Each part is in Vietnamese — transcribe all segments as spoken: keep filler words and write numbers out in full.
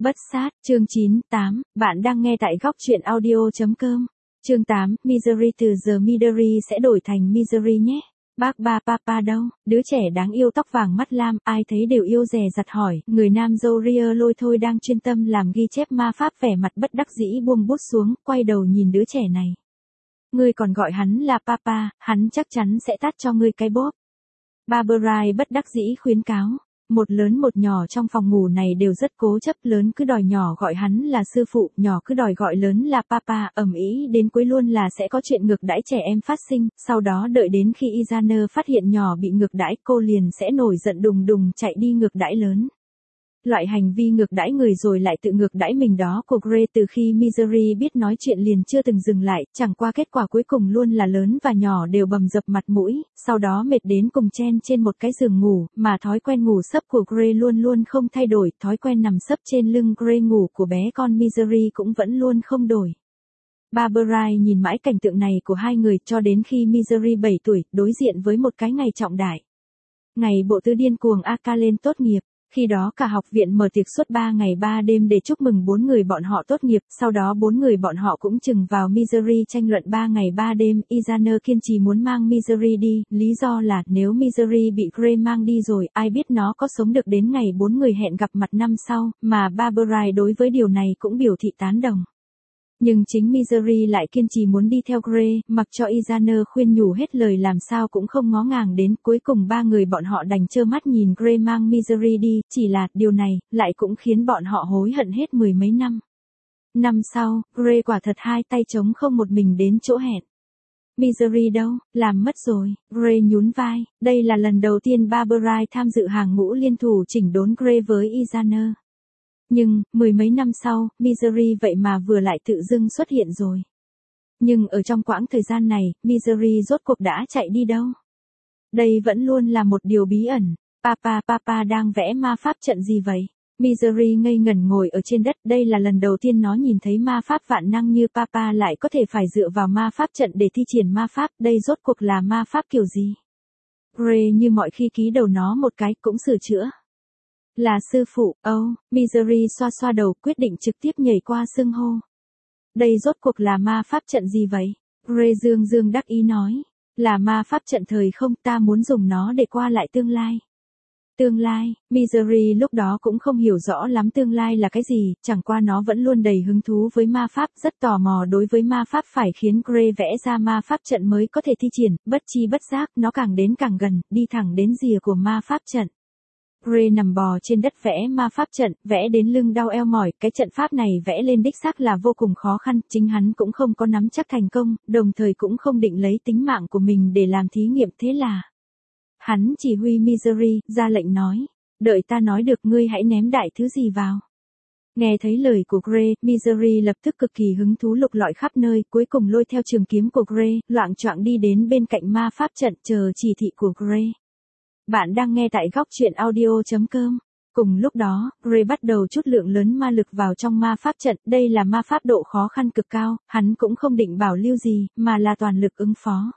Bất sát, chương chín, tám, bạn đang nghe tại góc truyện audio.com. Chương tám, Misery từ giờ Midori sẽ đổi thành Misery nhé. Bác ba papa đâu, đứa trẻ đáng yêu tóc vàng mắt lam, ai thấy đều yêu dè dặt hỏi, người nam dâu ria lôi thôi đang chuyên tâm làm ghi chép ma pháp vẻ mặt bất đắc dĩ buông bút xuống, quay đầu nhìn đứa trẻ này. Ngươi còn gọi hắn là papa, hắn chắc chắn sẽ tát cho ngươi cái bóp. Barbara bất đắc dĩ khuyến cáo. Một lớn một nhỏ trong phòng ngủ này đều rất cố chấp, lớn cứ đòi nhỏ gọi hắn là sư phụ, nhỏ cứ đòi gọi lớn là papa, ầm ĩ đến cuối luôn là sẽ có chuyện ngược đãi trẻ em phát sinh, sau đó đợi đến khi Izana phát hiện nhỏ bị ngược đãi, cô liền sẽ nổi giận đùng đùng chạy đi ngược đãi lớn. Loại hành vi ngược đãi người rồi lại tự ngược đãi mình đó của Gray từ khi Misery biết nói chuyện liền chưa từng dừng lại, chẳng qua kết quả cuối cùng luôn là lớn và nhỏ đều bầm dập mặt mũi, sau đó mệt đến cùng chen trên một cái giường ngủ, mà thói quen ngủ sấp của Gray luôn luôn không thay đổi, thói quen nằm sấp trên lưng Gray ngủ của bé con Misery cũng vẫn luôn không đổi. Barbara nhìn mãi cảnh tượng này của hai người cho đến khi Misery bảy tuổi, đối diện với một cái ngày trọng đại. Ngày bộ tứ điên cuồng Aka lên tốt nghiệp. Khi đó cả học viện mở tiệc suốt ba ngày ba đêm để chúc mừng bốn người bọn họ tốt nghiệp, sau đó bốn người bọn họ cũng chừng vào Misery tranh luận ba ngày ba đêm, Izana kiên trì muốn mang Misery đi, lý do là nếu Misery bị Gray mang đi rồi, ai biết nó có sống được đến ngày bốn người hẹn gặp mặt năm sau, mà Barbara đối với điều này cũng biểu thị tán đồng. Nhưng chính Misery lại kiên trì muốn đi theo Gray, mặc cho Izana khuyên nhủ hết lời làm sao cũng không ngó ngàng đến, cuối cùng ba người bọn họ đành trơ mắt nhìn Gray mang Misery đi, chỉ là, điều này, lại cũng khiến bọn họ hối hận hết mười mấy năm. Năm sau, Gray quả thật hai tay trống không một mình đến chỗ hẹn. Misery đâu, làm mất rồi, Gray nhún vai, đây là lần đầu tiên Barbara tham dự hàng ngũ liên thủ chỉnh đốn Gray với Izana. Nhưng, mười mấy năm sau, Misery vậy mà vừa lại tự dưng xuất hiện rồi. Nhưng ở trong quãng thời gian này, Misery rốt cuộc đã chạy đi đâu? Đây vẫn luôn là một điều bí ẩn. Papa papa đang vẽ ma pháp trận gì vậy? Misery ngây ngẩn ngồi ở trên đất, đây là lần đầu tiên nó nhìn thấy ma pháp vạn năng như papa lại có thể phải dựa vào ma pháp trận để thi triển ma pháp, đây rốt cuộc là ma pháp kiểu gì? Gray như mọi khi ký đầu nó một cái, cũng sửa chữa. Là sư phụ, oh, Misery xoa xoa đầu quyết định trực tiếp nhảy qua xưng hô. Đây rốt cuộc là ma pháp trận gì vậy? Gray dương dương đắc ý nói. Là ma pháp trận thời không, ta muốn dùng nó để qua lại tương lai. Tương lai, Misery lúc đó cũng không hiểu rõ lắm tương lai là cái gì, chẳng qua nó vẫn luôn đầy hứng thú với ma pháp, rất tò mò đối với ma pháp phải khiến Gray vẽ ra ma pháp trận mới có thể thi triển, bất chi bất giác, nó càng đến càng gần, đi thẳng đến rìa của ma pháp trận. Gray nằm bò trên đất vẽ ma pháp trận, vẽ đến lưng đau eo mỏi, cái trận pháp này vẽ lên đích xác là vô cùng khó khăn, chính hắn cũng không có nắm chắc thành công, đồng thời cũng không định lấy tính mạng của mình để làm thí nghiệm, thế là hắn chỉ huy Misery, ra lệnh nói, đợi ta nói được ngươi hãy ném đại thứ gì vào. Nghe thấy lời của Gray, Misery lập tức cực kỳ hứng thú lục lọi khắp nơi, cuối cùng lôi theo trường kiếm của Gray, loạng choạng đi đến bên cạnh ma pháp trận chờ chỉ thị của Gray. Bạn đang nghe tại góc truyện audio.com. Cùng lúc đó, Gray bắt đầu chút lượng lớn ma lực vào trong ma pháp trận, đây là ma pháp độ khó khăn cực cao, hắn cũng không định bảo lưu gì, mà là toàn lực ứng phó.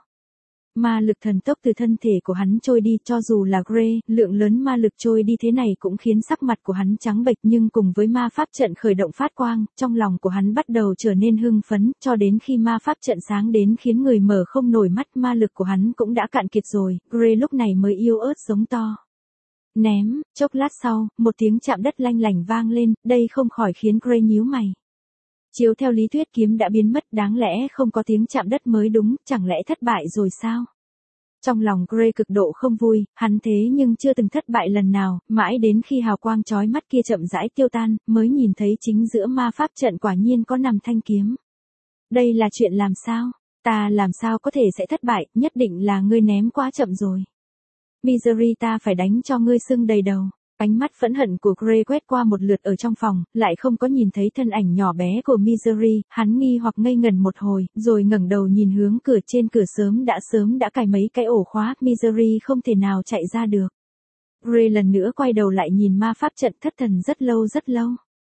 Ma lực thần tốc từ thân thể của hắn trôi đi, cho dù là Gray, lượng lớn ma lực trôi đi thế này cũng khiến sắc mặt của hắn trắng bệch, nhưng cùng với ma pháp trận khởi động phát quang, trong lòng của hắn bắt đầu trở nên hưng phấn, cho đến khi ma pháp trận sáng đến khiến người mở không nổi mắt, ma lực của hắn cũng đã cạn kiệt rồi, Gray lúc này mới yếu ớt giống to. Ném, chốc lát sau, một tiếng chạm đất lanh lảnh vang lên, đây không khỏi khiến Gray nhíu mày. Chiếu theo lý thuyết kiếm đã biến mất, đáng lẽ không có tiếng chạm đất mới đúng, chẳng lẽ thất bại rồi sao? Trong lòng Gray cực độ không vui, hắn thế nhưng chưa từng thất bại lần nào, mãi đến khi hào quang chói mắt kia chậm rãi tiêu tan, mới nhìn thấy chính giữa ma pháp trận quả nhiên có nằm thanh kiếm. Đây là chuyện làm sao? Ta làm sao có thể sẽ thất bại, nhất định là ngươi ném quá chậm rồi. Misery, ta phải đánh cho ngươi sưng đầy đầu. Ánh mắt phẫn hận của Gray quét qua một lượt ở trong phòng, lại không có nhìn thấy thân ảnh nhỏ bé của Misery, hắn nghi hoặc ngây ngần một hồi, rồi ngẩng đầu nhìn hướng cửa, trên cửa sớm đã sớm đã cài mấy cái ổ khóa, Misery không thể nào chạy ra được. Gray lần nữa quay đầu lại nhìn ma pháp trận, thất thần rất lâu rất lâu.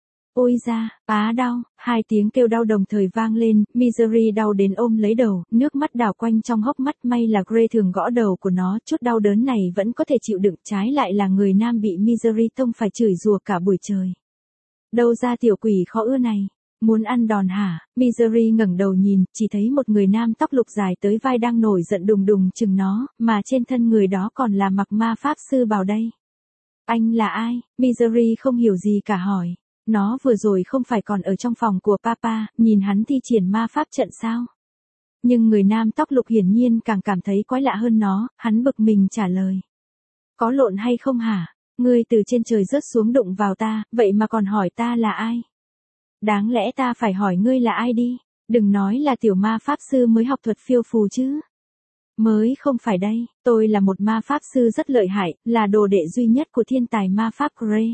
Ôi da, á đau, hai tiếng kêu đau đồng thời vang lên, Misery đau đến ôm lấy đầu, nước mắt đảo quanh trong hốc mắt, may là Gray thường gõ đầu của nó, chút đau đớn này vẫn có thể chịu đựng, trái lại là người nam bị Misery tông phải chửi rủa cả buổi trời. Đâu ra tiểu quỷ khó ưa này? Muốn ăn đòn hả? Misery ngẩng đầu nhìn, chỉ thấy một người nam tóc lục dài tới vai đang nổi giận đùng đùng chừng nó, mà trên thân người đó còn là mặc ma pháp sư bào đây. Anh là ai? Misery không hiểu gì cả hỏi. Nó vừa rồi không phải còn ở trong phòng của papa, nhìn hắn thi triển ma pháp trận sao? Nhưng người nam tóc lục hiển nhiên càng cảm thấy quái lạ hơn nó, hắn bực mình trả lời. Có lộn hay không hả? Ngươi từ trên trời rớt xuống đụng vào ta, vậy mà còn hỏi ta là ai? Đáng lẽ ta phải hỏi ngươi là ai đi, đừng nói là tiểu ma pháp sư mới học thuật phiêu phù chứ. Mới không phải đây, tôi là một ma pháp sư rất lợi hại, là đồ đệ duy nhất của thiên tài ma pháp Gray.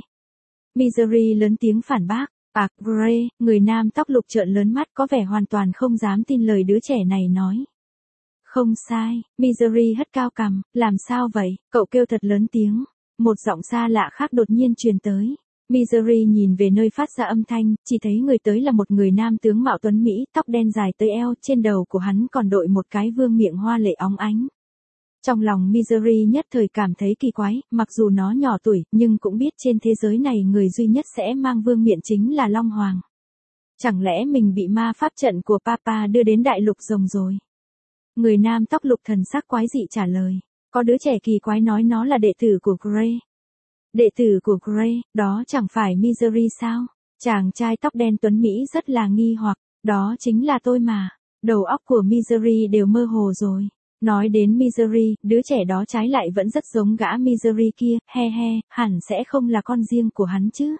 Misery lớn tiếng phản bác. À, Gray, người nam tóc lục trợn lớn mắt có vẻ hoàn toàn không dám tin lời đứa trẻ này nói. Không sai, Misery hất cao cằm, làm sao vậy, cậu kêu thật lớn tiếng. Một giọng xa lạ khác đột nhiên truyền tới. Misery nhìn về nơi phát ra âm thanh, chỉ thấy người tới là một người nam tướng mạo tuấn Mỹ, tóc đen dài tới eo, trên đầu của hắn còn đội một cái vương miệng hoa lệ óng ánh. Trong lòng Misery nhất thời cảm thấy kỳ quái, mặc dù nó nhỏ tuổi, nhưng cũng biết trên thế giới này người duy nhất sẽ mang vương miện chính là Long Hoàng. Chẳng lẽ mình bị ma pháp trận của papa đưa đến đại lục rồng rồi? Người nam tóc lục thần sắc quái dị trả lời. Có đứa trẻ kỳ quái nói nó là đệ tử của Gray. Đệ tử của Gray, đó chẳng phải Misery sao? Chàng trai tóc đen tuấn Mỹ rất là nghi hoặc, đó chính là tôi mà. Đầu óc của Misery đều mơ hồ rồi. Nói đến Misery, đứa trẻ đó trái lại vẫn rất giống gã Misery kia, he he, hẳn sẽ không là con riêng của hắn chứ.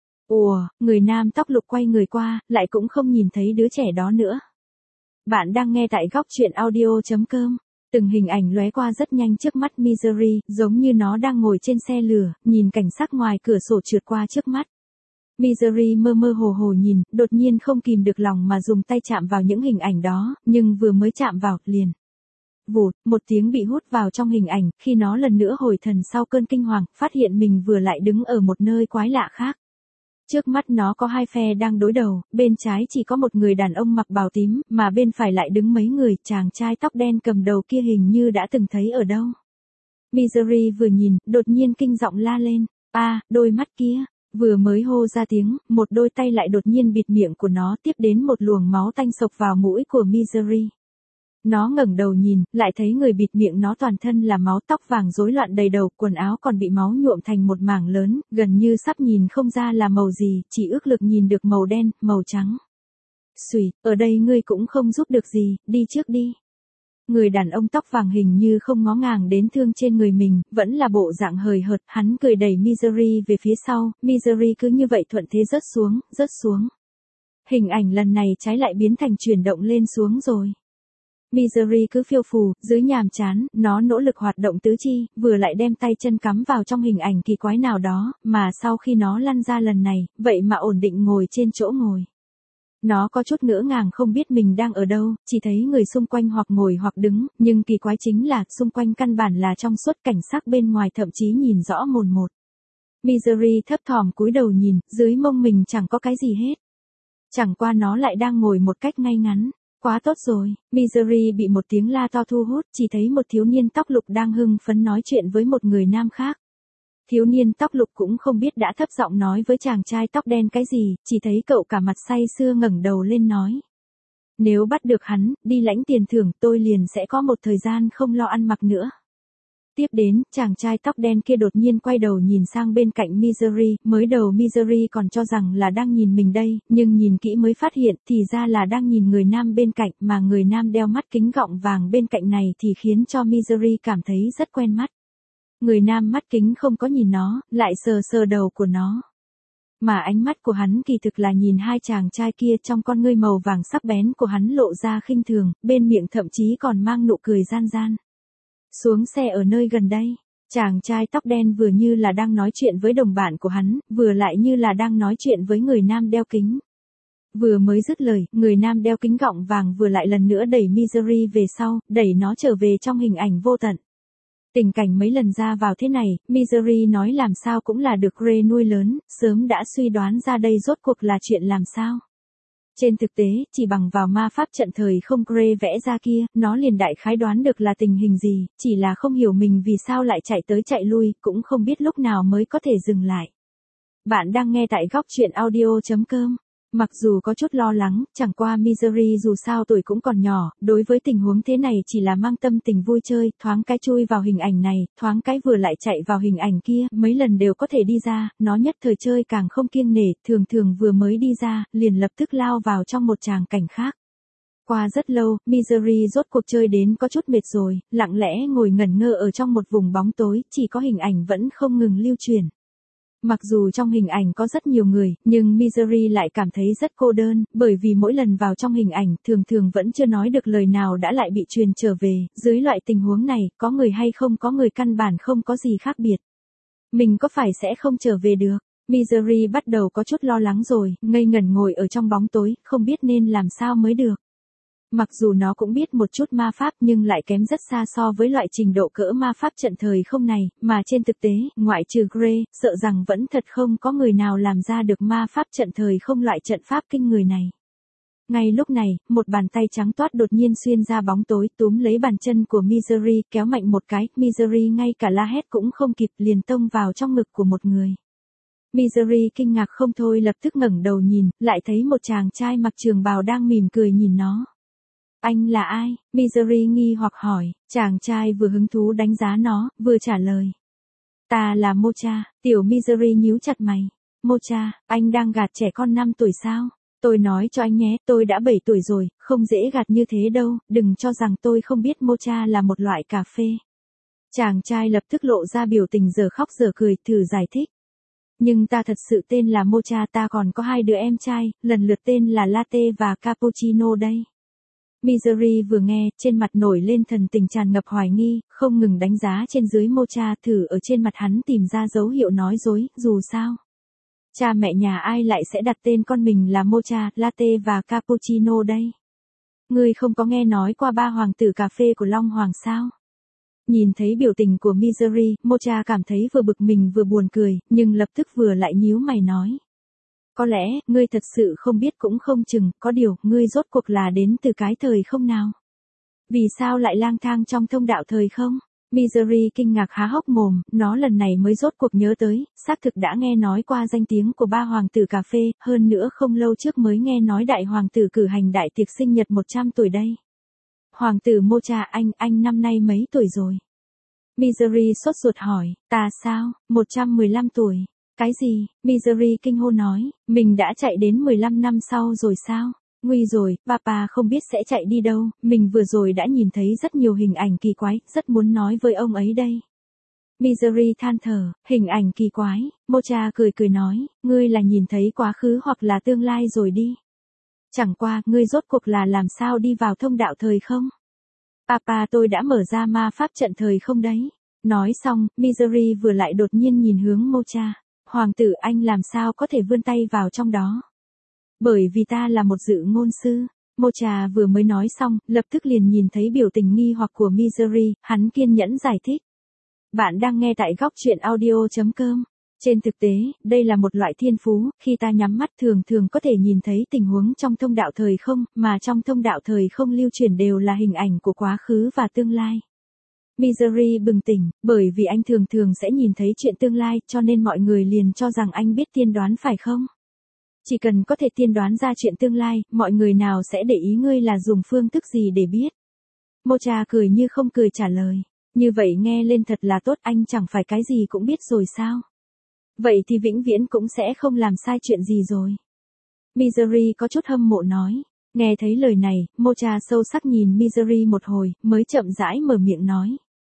Ủa, người nam tóc lục quay người qua, lại cũng không nhìn thấy đứa trẻ đó nữa. Bạn đang nghe tại góc truyện audio chấm com. Từng hình ảnh lóe qua rất nhanh trước mắt Misery, giống như nó đang ngồi trên xe lửa, nhìn cảnh sắc ngoài cửa sổ trượt qua trước mắt. Misery mơ mơ hồ hồ nhìn, đột nhiên không kìm được lòng mà dùng tay chạm vào những hình ảnh đó, nhưng vừa mới chạm vào, liền. Vụt, một tiếng bị hút vào trong hình ảnh, khi nó lần nữa hồi thần sau cơn kinh hoàng, phát hiện mình vừa lại đứng ở một nơi quái lạ khác. Trước mắt nó có hai phe đang đối đầu, bên trái chỉ có một người đàn ông mặc bào tím, mà bên phải lại đứng mấy người, chàng trai tóc đen cầm đầu kia hình như đã từng thấy ở đâu. Misery vừa nhìn, đột nhiên kinh giọng la lên, a, à, đôi mắt kia, vừa mới hô ra tiếng, một đôi tay lại đột nhiên bịt miệng của nó, tiếp đến một luồng máu tanh xộc vào mũi của Misery. Nó ngẩng đầu nhìn, lại thấy người bịt miệng nó toàn thân là máu, tóc vàng rối loạn đầy đầu, quần áo còn bị máu nhuộm thành một mảng lớn, gần như sắp nhìn không ra là màu gì, chỉ ước lực nhìn được màu đen, màu trắng. Xùi, ở đây ngươi cũng không giúp được gì, đi trước đi. Người đàn ông tóc vàng hình như không ngó ngàng đến thương trên người mình, vẫn là bộ dạng hời hợt, hắn cười đẩy Misery về phía sau, Misery cứ như vậy thuận thế rớt xuống, rớt xuống. Hình ảnh lần này trái lại biến thành chuyển động lên xuống rồi. Misery cứ phiêu phù, dưới nhàm chán, nó nỗ lực hoạt động tứ chi, vừa lại đem tay chân cắm vào trong hình ảnh kỳ quái nào đó, mà sau khi nó lăn ra lần này, vậy mà ổn định ngồi trên chỗ ngồi. Nó có chút ngỡ ngàng không biết mình đang ở đâu, chỉ thấy người xung quanh hoặc ngồi hoặc đứng, nhưng kỳ quái chính là, xung quanh căn bản là trong suốt, cảnh sắc bên ngoài thậm chí nhìn rõ mồn một. Misery thấp thỏm cúi đầu nhìn, dưới mông mình chẳng có cái gì hết. Chẳng qua nó lại đang ngồi một cách ngay ngắn. Quá tốt rồi, Misery bị một tiếng la to thu hút, chỉ thấy một thiếu niên tóc lục đang hưng phấn nói chuyện với một người nam khác. Thiếu niên tóc lục cũng không biết đã thấp giọng nói với chàng trai tóc đen cái gì, chỉ thấy cậu cả mặt say sưa ngẩng đầu lên nói. Nếu bắt được hắn, đi lãnh tiền thưởng, tôi liền sẽ có một thời gian không lo ăn mặc nữa. Tiếp đến, chàng trai tóc đen kia đột nhiên quay đầu nhìn sang bên cạnh Misery, mới đầu Misery còn cho rằng là đang nhìn mình đây, nhưng nhìn kỹ mới phát hiện thì ra là đang nhìn người nam bên cạnh, mà người nam đeo mắt kính gọng vàng bên cạnh này thì khiến cho Misery cảm thấy rất quen mắt. Người nam mắt kính không có nhìn nó, lại sờ sờ đầu của nó. Mà ánh mắt của hắn kỳ thực là nhìn hai chàng trai kia, trong con ngươi màu vàng sắc bén của hắn lộ ra khinh thường, bên miệng thậm chí còn mang nụ cười gian gian. Xuống xe ở nơi gần đây, chàng trai tóc đen vừa như là đang nói chuyện với đồng bạn của hắn, vừa lại như là đang nói chuyện với người nam đeo kính. Vừa mới dứt lời, người nam đeo kính gọng vàng vừa lại lần nữa đẩy Misery về sau, đẩy nó trở về trong hình ảnh vô tận. Tình cảnh mấy lần ra vào thế này, Misery nói làm sao cũng là được Gray nuôi lớn, sớm đã suy đoán ra đây rốt cuộc là chuyện làm sao. Trên thực tế, chỉ bằng vào ma pháp trận thời không Gray vẽ ra kia, nó liền đại khái đoán được là tình hình gì, chỉ là không hiểu mình vì sao lại chạy tới chạy lui, cũng không biết lúc nào mới có thể dừng lại. Bạn đang nghe tại góc chuyện audio chấm com. Mặc dù có chút lo lắng, chẳng qua Misery dù sao tuổi cũng còn nhỏ, đối với tình huống thế này chỉ là mang tâm tình vui chơi, thoáng cái chui vào hình ảnh này, thoáng cái vừa lại chạy vào hình ảnh kia, mấy lần đều có thể đi ra, nó nhất thời chơi càng không kiêng nể, thường thường vừa mới đi ra, liền lập tức lao vào trong một tràng cảnh khác. Qua rất lâu, Misery rốt cuộc chơi đến có chút mệt rồi, lặng lẽ ngồi ngẩn ngơ ở trong một vùng bóng tối, chỉ có hình ảnh vẫn không ngừng lưu truyền. Mặc dù trong hình ảnh có rất nhiều người, nhưng Misery lại cảm thấy rất cô đơn, bởi vì mỗi lần vào trong hình ảnh, thường thường vẫn chưa nói được lời nào đã lại bị truyền trở về, dưới loại tình huống này, có người hay không có người căn bản không có gì khác biệt. Mình có phải sẽ không trở về được? Misery bắt đầu có chút lo lắng rồi, ngây ngẩn ngồi ở trong bóng tối, không biết nên làm sao mới được. Mặc dù nó cũng biết một chút ma pháp nhưng lại kém rất xa so với loại trình độ cỡ ma pháp trận thời không này, mà trên thực tế, ngoại trừ Gray, sợ rằng vẫn thật không có người nào làm ra được ma pháp trận thời không loại trận pháp kinh người này. Ngay lúc này, một bàn tay trắng toát đột nhiên xuyên ra bóng tối túm lấy bàn chân của Misery kéo mạnh một cái, Misery ngay cả la hét cũng không kịp liền tông vào trong ngực của một người. Misery kinh ngạc không thôi lập tức ngẩng đầu nhìn, lại thấy một chàng trai mặc trường bào đang mỉm cười nhìn nó. Anh là ai? Misery nghi hoặc hỏi, chàng trai vừa hứng thú đánh giá nó, vừa trả lời. Ta là Mocha, tiểu Misery nhíu chặt mày. Mocha, anh đang gạt trẻ con năm tuổi sao? Tôi nói cho anh nhé, tôi đã bảy tuổi rồi, không dễ gạt như thế đâu, đừng cho rằng tôi không biết Mocha là một loại cà phê. Chàng trai lập tức lộ ra biểu tình giờ khóc giờ cười, thử giải thích. Nhưng ta thật sự tên là Mocha, ta còn có hai đứa em trai, lần lượt tên là Latte và Cappuccino đây. Misery vừa nghe, trên mặt nổi lên thần tình tràn ngập hoài nghi, không ngừng đánh giá trên dưới Mocha, thử ở trên mặt hắn tìm ra dấu hiệu nói dối, dù sao. Cha mẹ nhà ai lại sẽ đặt tên con mình là Mocha, Latte và Cappuccino đây? Ngươi không có nghe nói qua ba hoàng tử cà phê của Long Hoàng sao? Nhìn thấy biểu tình của Misery, Mocha cảm thấy vừa bực mình vừa buồn cười, nhưng lập tức vừa lại nhíu mày nói. Có lẽ, ngươi thật sự không biết cũng không chừng, có điều, ngươi rốt cuộc là đến từ cái thời không nào? Vì sao lại lang thang trong thông đạo thời không? Misery kinh ngạc há hốc mồm, nó lần này mới rốt cuộc nhớ tới, xác thực đã nghe nói qua danh tiếng của ba hoàng tử cà phê, hơn nữa không lâu trước mới nghe nói đại hoàng tử cử hành đại tiệc sinh nhật một trăm tuổi đây. Hoàng tử Mocha anh, anh năm nay mấy tuổi rồi? Misery sốt ruột hỏi, ta sao, một trăm mười lăm tuổi. Cái gì? Misery kinh hô nói, mình đã chạy đến mười lăm năm sau rồi sao? Nguy rồi, papa không biết sẽ chạy đi đâu, mình vừa rồi đã nhìn thấy rất nhiều hình ảnh kỳ quái, rất muốn nói với ông ấy đây. Misery than thở, hình ảnh kỳ quái, Mocha cười cười nói, ngươi là nhìn thấy quá khứ hoặc là tương lai rồi đi. Chẳng qua, ngươi rốt cuộc là làm sao đi vào thông đạo thời không? Papa tôi đã mở ra ma pháp trận thời không đấy. Nói xong, Misery vừa lại đột nhiên nhìn hướng Mocha. Hoàng tử anh làm sao có thể vươn tay vào trong đó? Bởi vì ta là một dự ngôn sư. Mocha vừa mới nói xong, lập tức liền nhìn thấy biểu tình nghi hoặc của Misery, hắn kiên nhẫn giải thích. Bạn đang nghe tại góc chuyện audio chấm com. Trên thực tế, đây là một loại thiên phú, khi ta nhắm mắt thường thường có thể nhìn thấy tình huống trong thông đạo thời không, mà trong thông đạo thời không lưu truyền đều là hình ảnh của quá khứ và tương lai. Misery bừng tỉnh, bởi vì anh thường thường sẽ nhìn thấy chuyện tương lai, cho nên mọi người liền cho rằng anh biết tiên đoán phải không? Chỉ cần có thể tiên đoán ra chuyện tương lai, mọi người nào sẽ để ý ngươi là dùng phương thức gì để biết? Mocha cười như không cười trả lời. Như vậy nghe lên thật là tốt, anh chẳng phải cái gì cũng biết rồi sao? Vậy thì vĩnh viễn cũng sẽ không làm sai chuyện gì rồi. Misery có chút hâm mộ nói. Nghe thấy lời này, Mocha sâu sắc nhìn Misery một hồi, mới chậm rãi mở miệng nói.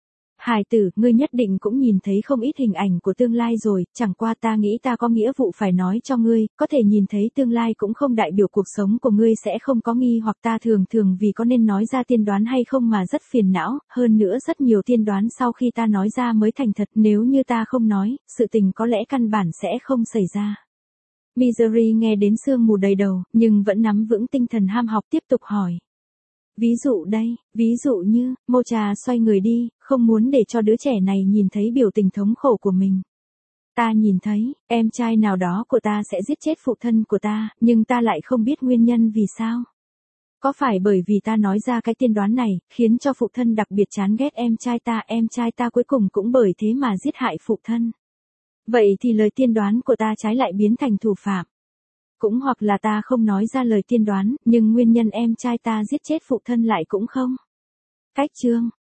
Hải tử, ngươi nhất định cũng nhìn thấy không ít hình ảnh của tương lai rồi, chẳng qua ta nghĩ ta có nghĩa vụ phải nói cho ngươi, có thể nhìn thấy tương lai cũng không đại biểu cuộc sống của ngươi sẽ không có nghi hoặc ta thường thường vì có nên nói ra tiên đoán hay không mà rất phiền não, hơn nữa rất nhiều tiên đoán sau khi ta nói ra mới thành thật, nếu như ta không nói, sự tình có lẽ căn bản sẽ không xảy ra. Misery nghe đến sương mù đầy đầu, nhưng vẫn nắm vững tinh thần ham học tiếp tục hỏi. Ví dụ đây, ví dụ như, Mocha xoay người đi, không muốn để cho đứa trẻ này nhìn thấy biểu tình thống khổ của mình. Ta nhìn thấy, em trai nào đó của ta sẽ giết chết phụ thân của ta, nhưng ta lại không biết nguyên nhân vì sao. Có phải bởi vì ta nói ra cái tiên đoán này, khiến cho phụ thân đặc biệt chán ghét em trai ta, em trai ta cuối cùng cũng bởi thế mà giết hại phụ thân. Vậy thì lời tiên đoán của ta trái lại biến thành thủ phạm. Cũng hoặc là ta không nói ra lời tiên đoán, nhưng nguyên nhân em trai ta giết chết phụ thân lại cũng không. Cách chương